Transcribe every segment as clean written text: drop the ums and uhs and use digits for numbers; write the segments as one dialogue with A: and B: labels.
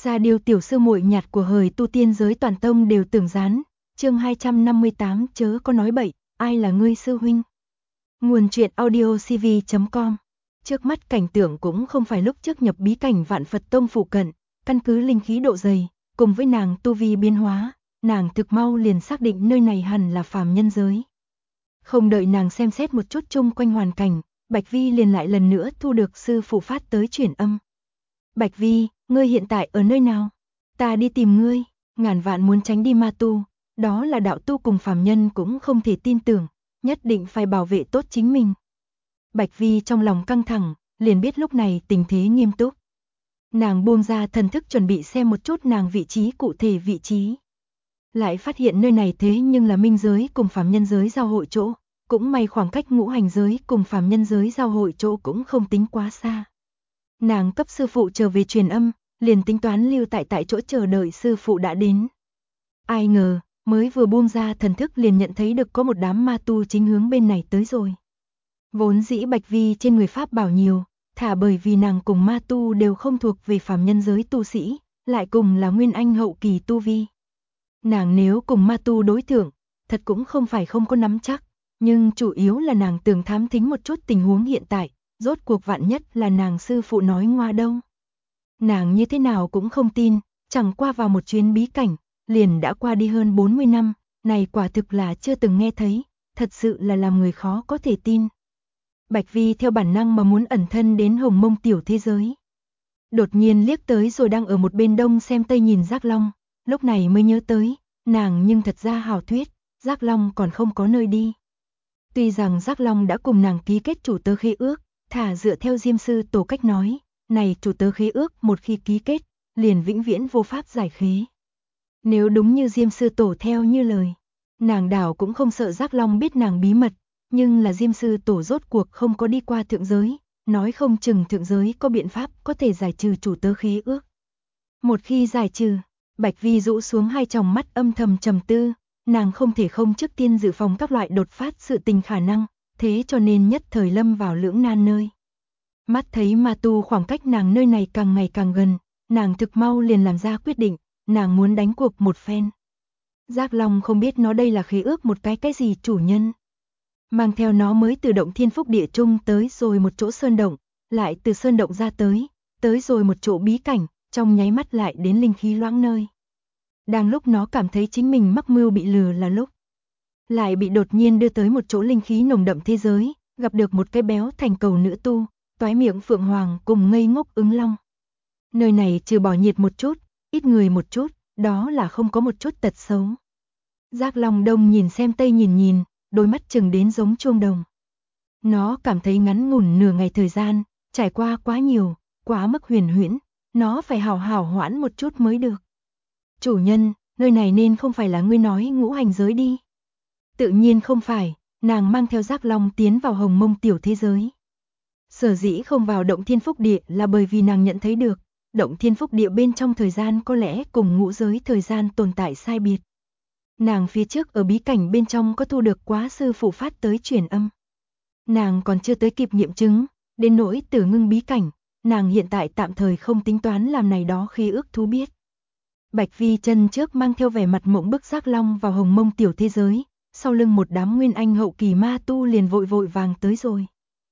A: Sa Điêu tiểu sư muội nhạt của hời tu tiên giới toàn tông đều tưởng gián. Chương 258 chớ có nói bậy, ai là ngươi sư huynh? Nguồn truyện audiocv.com. Trước mắt cảnh tượng cũng không phải lúc trước nhập bí cảnh Vạn Phật Tông phụ cận, căn cứ linh khí độ dày, cùng với nàng tu vi biến hóa, nàng thực mau liền xác định nơi này hẳn là phàm nhân giới. Không đợi nàng xem xét một chút chung quanh hoàn cảnh, Bạch Vi liền lại lần nữa thu được sư phụ phát tới truyền âm. Bạch Vi, ngươi hiện tại ở nơi nào? Ta đi tìm ngươi, ngàn vạn muốn tránh đi ma tu, đó là đạo tu cùng phàm nhân cũng không thể tin tưởng, nhất định phải bảo vệ tốt chính mình. Bạch Vi trong lòng căng thẳng, liền biết lúc này tình thế nghiêm túc. Nàng buông ra thần thức chuẩn bị xem một chút nàng vị trí cụ thể vị trí. Lại phát hiện nơi này thế nhưng là minh giới cùng phàm nhân giới giao hội chỗ, cũng may khoảng cách ngũ hành giới cùng phàm nhân giới giao hội chỗ cũng không tính quá xa. Nàng cấp sư phụ trở về truyền âm, liền tính toán lưu tại chỗ chờ đợi sư phụ đã đến. Ai ngờ, mới vừa buông ra thần thức liền nhận thấy được có một đám ma tu chính hướng bên này tới rồi. Vốn dĩ Bạch Vi trên người pháp bảo nhiều, thả bởi vì nàng cùng ma tu đều không thuộc về phàm nhân giới tu sĩ, lại cùng là nguyên anh hậu kỳ tu vi. Nàng nếu cùng ma tu đối thượng, thật cũng không phải không có nắm chắc, nhưng chủ yếu là nàng tưởng thám thính một chút tình huống hiện tại, rốt cuộc vạn nhất là nàng sư phụ nói ngoa đâu. Nàng như thế nào cũng không tin, chẳng qua vào một chuyến bí cảnh, liền đã qua đi hơn 40 năm, này quả thực là chưa từng nghe thấy, thật sự là làm người khó có thể tin. Bạch Vi theo bản năng mà muốn ẩn thân đến Hồng Mông tiểu thế giới. Đột nhiên liếc tới rồi đang ở một bên đông xem tây nhìn Giác Long, lúc này mới nhớ tới, nàng nhưng thật ra hảo thuyết, Giác Long còn không có nơi đi. Tuy rằng Giác Long đã cùng nàng ký kết chủ tớ khế ước, thả dựa theo Diêm sư tổ cách nói, này chủ tớ khế ước một khi ký kết, liền vĩnh viễn vô pháp giải khế. Nếu đúng như Diêm sư tổ theo như lời, nàng đảo cũng không sợ Giác Long biết nàng bí mật, nhưng là Diêm sư tổ rốt cuộc không có đi qua thượng giới, nói không chừng thượng giới có biện pháp có thể giải trừ chủ tớ khế ước. Một khi giải trừ, Bạch Vi rũ xuống hai tròng mắt âm thầm trầm tư, nàng không thể không trước tiên dự phòng các loại đột phát sự tình khả năng, thế cho nên nhất thời lâm vào lưỡng nan nơi. Mắt thấy ma tu khoảng cách nàng nơi này càng ngày càng gần, nàng thực mau liền làm ra quyết định, nàng muốn đánh cuộc một phen. Giác Long không biết nó đây là khế ước một cái gì chủ nhân. Mang theo nó mới từ động thiên phúc địa trung tới rồi một chỗ sơn động, lại từ sơn động ra tới rồi một chỗ bí cảnh, trong nháy mắt lại đến linh khí loãng nơi. Đang lúc nó cảm thấy chính mình mắc mưu bị lừa là lúc, lại bị đột nhiên đưa tới một chỗ linh khí nồng đậm thế giới, gặp được một cái béo thành cầu nữ tu, toái miệng phượng hoàng cùng ngây ngốc ứng long. Nơi này trừ bỏ nhiệt một chút, ít người một chút, đó là không có một chút tật xấu. Giác Long đông nhìn xem tây nhìn, đôi mắt chừng đến giống chuông đồng. Nó cảm thấy ngắn ngủn nửa ngày thời gian, trải qua quá nhiều, quá mức huyền huyễn, nó phải hảo hảo hoãn một chút mới được. Chủ nhân, nơi này nên không phải là ngươi nói ngũ hành giới đi. Tự nhiên không phải, nàng mang theo Giác Long tiến vào Hồng Mông tiểu thế giới. Sở dĩ không vào động thiên phúc địa là bởi vì nàng nhận thấy được, động thiên phúc địa bên trong thời gian có lẽ cùng ngũ giới thời gian tồn tại sai biệt. Nàng phía trước ở bí cảnh bên trong có thu được quá sư phụ phát tới truyền âm. Nàng còn chưa tới kịp nghiệm chứng, đến nỗi Tử Ngưng bí cảnh, nàng hiện tại tạm thời không tính toán làm này đó khi ước thú biết. Bạch Vi chân trước mang theo vẻ mặt mộng bức Giác Long vào Hồng Mông tiểu thế giới, sau lưng một đám nguyên anh hậu kỳ ma tu liền vội vàng tới rồi.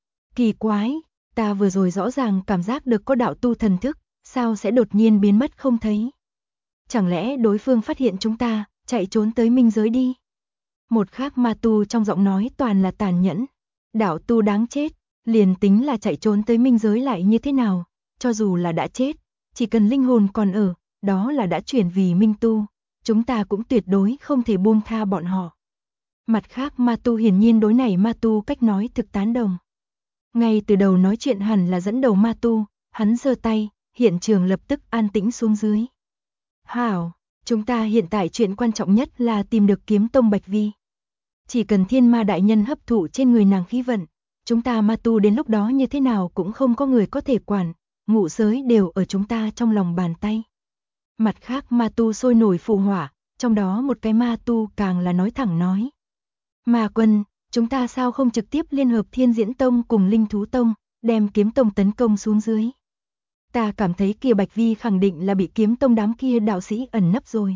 A: Kỳ quái, ta vừa rồi rõ ràng cảm giác được có đạo tu thần thức, sao sẽ đột nhiên biến mất không thấy? Chẳng lẽ đối phương phát hiện chúng ta, chạy trốn tới minh giới đi? Một khác ma tu trong giọng nói toàn là tàn nhẫn. Đạo tu đáng chết, liền tính là chạy trốn tới minh giới lại như thế nào? Cho dù là đã chết, chỉ cần linh hồn còn ở, đó là đã chuyển vì minh tu. Chúng ta cũng tuyệt đối không thể buông tha bọn họ. Mặt khác ma tu hiển nhiên đối này ma tu cách nói thực tán đồng. Ngay từ đầu nói chuyện hẳn là dẫn đầu ma tu, hắn giơ tay, hiện trường lập tức an tĩnh xuống dưới. Hảo, chúng ta hiện tại chuyện quan trọng nhất là tìm được kiếm tông Bạch Vi. Chỉ cần thiên ma đại nhân hấp thụ trên người nàng khí vận, chúng ta ma tu đến lúc đó như thế nào cũng không có người có thể quản, ngũ giới đều ở chúng ta trong lòng bàn tay. Mặt khác ma tu sôi nổi phù hỏa, trong đó một cái ma tu càng là nói thẳng nói. Ma quân, chúng ta sao không trực tiếp liên hợp Thiên Diễn Tông cùng Linh Thú Tông, đem kiếm tông tấn công xuống dưới. Ta cảm thấy kia Bạch Vi khẳng định là bị kiếm tông đám kia đạo sĩ ẩn nấp rồi.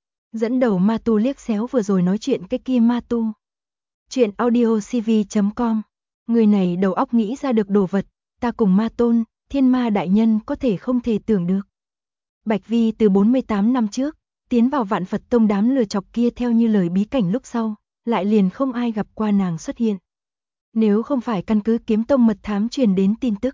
A: Dẫn đầu ma tu liếc xéo vừa rồi nói chuyện cái kia ma tu. Chuyện audiocv.com. Người này đầu óc nghĩ ra được đồ vật, ta cùng ma tôn, thiên ma đại nhân có thể không thể tưởng được. Bạch Vi từ 48 năm trước, tiến vào Vạn Phật Tông đám lừa chọc kia theo như lời bí cảnh lúc sau, lại liền không ai gặp qua nàng xuất hiện. Nếu không phải căn cứ kiếm tông mật thám truyền đến tin tức,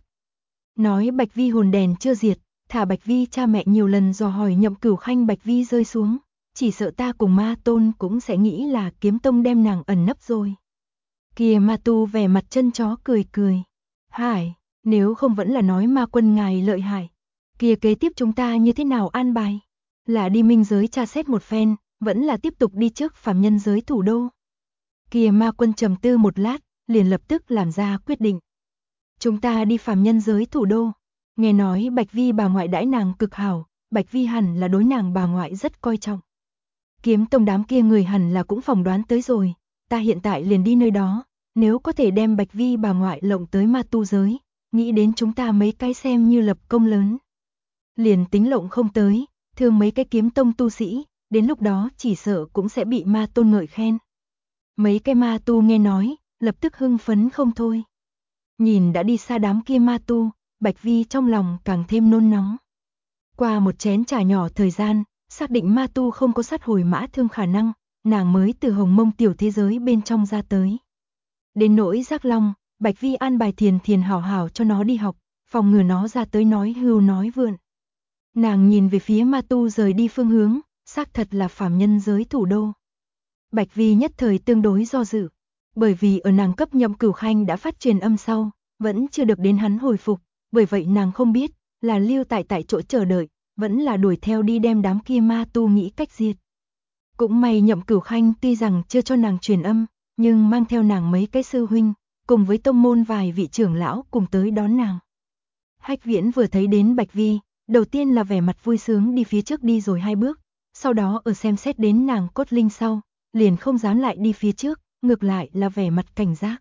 A: nói Bạch Vi hồn đèn chưa diệt, thả Bạch Vi cha mẹ nhiều lần dò hỏi Nhậm Cửu Khanh Bạch Vi rơi xuống, chỉ sợ ta cùng ma tôn cũng sẽ nghĩ là kiếm tông đem nàng ẩn nấp rồi. Kìa ma tu vẻ mặt chân chó cười cười. Hải, nếu không vẫn là nói ma quân ngài lợi hại. Kìa kế tiếp chúng ta như thế nào an bài? Là đi minh giới tra xét một phen, vẫn là tiếp tục đi trước phàm nhân giới thủ đô. Kìa ma quân trầm tư một lát, liền lập tức làm ra quyết định. Chúng ta đi phàm nhân giới thủ đô. Nghe nói Bạch Vi bà ngoại đãi nàng cực hảo, Bạch Vi hẳn là đối nàng bà ngoại rất coi trọng. Kiếm tông đám kia người hẳn là cũng phỏng đoán tới rồi, ta hiện tại liền đi nơi đó, nếu có thể đem Bạch Vi bà ngoại lộng tới ma tu giới, nghĩ đến chúng ta mấy cái xem như lập công lớn. Liền tính lộng không tới, thương mấy cái kiếm tông tu sĩ, đến lúc đó chỉ sợ cũng sẽ bị ma tôn ngợi khen. Mấy cái ma tu nghe nói, lập tức hưng phấn không thôi. Nhìn đã đi xa đám kia ma tu, Bạch Vi trong lòng càng thêm nôn nóng. Qua một chén trà nhỏ thời gian, xác định ma tu không có sát hồi mã thương khả năng, nàng mới từ Hồng Mông tiểu thế giới bên trong ra tới. Đến nỗi Giác Long, Bạch Vi an bài thiền hảo hảo cho nó đi học, phòng ngừa nó ra tới nói hưu nói vượn. Nàng nhìn về phía ma tu rời đi phương hướng, xác thật là phàm nhân giới thủ đô. Bạch Vi nhất thời tương đối do dự, bởi vì ở nàng cấp Nhậm Cửu Khanh đã phát truyền âm sau, vẫn chưa được đến hắn hồi phục, bởi vậy nàng không biết là lưu tại chỗ chờ đợi, vẫn là đuổi theo đi đem đám kia ma tu nghĩ cách diệt. Cũng may Nhậm Cửu Khanh tuy rằng chưa cho nàng truyền âm, nhưng mang theo nàng mấy cái sư huynh, cùng với tông môn vài vị trưởng lão cùng tới đón nàng. Hách Viễn vừa thấy đến Bạch Vi, đầu tiên là vẻ mặt vui sướng đi phía trước đi rồi 2 bước, sau đó ở xem xét đến nàng cốt linh sau, liền không dám lại đi phía trước, ngược lại là vẻ mặt cảnh giác.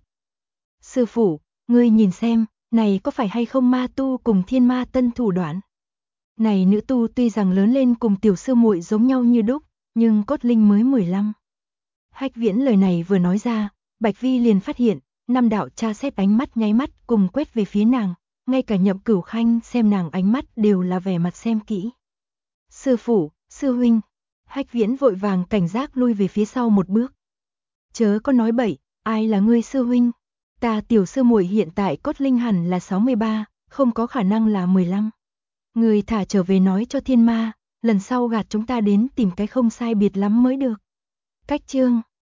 A: Sư phụ, ngươi nhìn xem, này có phải hay không ma tu cùng thiên ma tân thủ đoạn? Này nữ tu tuy rằng lớn lên cùng tiểu sư muội giống nhau như đúc, nhưng cốt linh mới 15. Hách Viễn lời này vừa nói ra, Bạch Vi liền phát hiện, 5 đạo tra xét ánh mắt nháy mắt cùng quét về phía nàng, ngay cả Nhậm Cửu Khanh xem nàng ánh mắt đều là vẻ mặt xem kỹ. Sư phụ, sư huynh. Hách Viễn vội vàng cảnh giác lui về phía sau một bước. Chớ có nói bậy, ai là ngươi sư huynh? Ta tiểu sư muội hiện tại cốt linh hẳn là 63, không có khả năng là 15. Người thả trở về nói cho thiên ma, lần sau gạt chúng ta đến tìm cái không sai biệt lắm mới được. Cách chương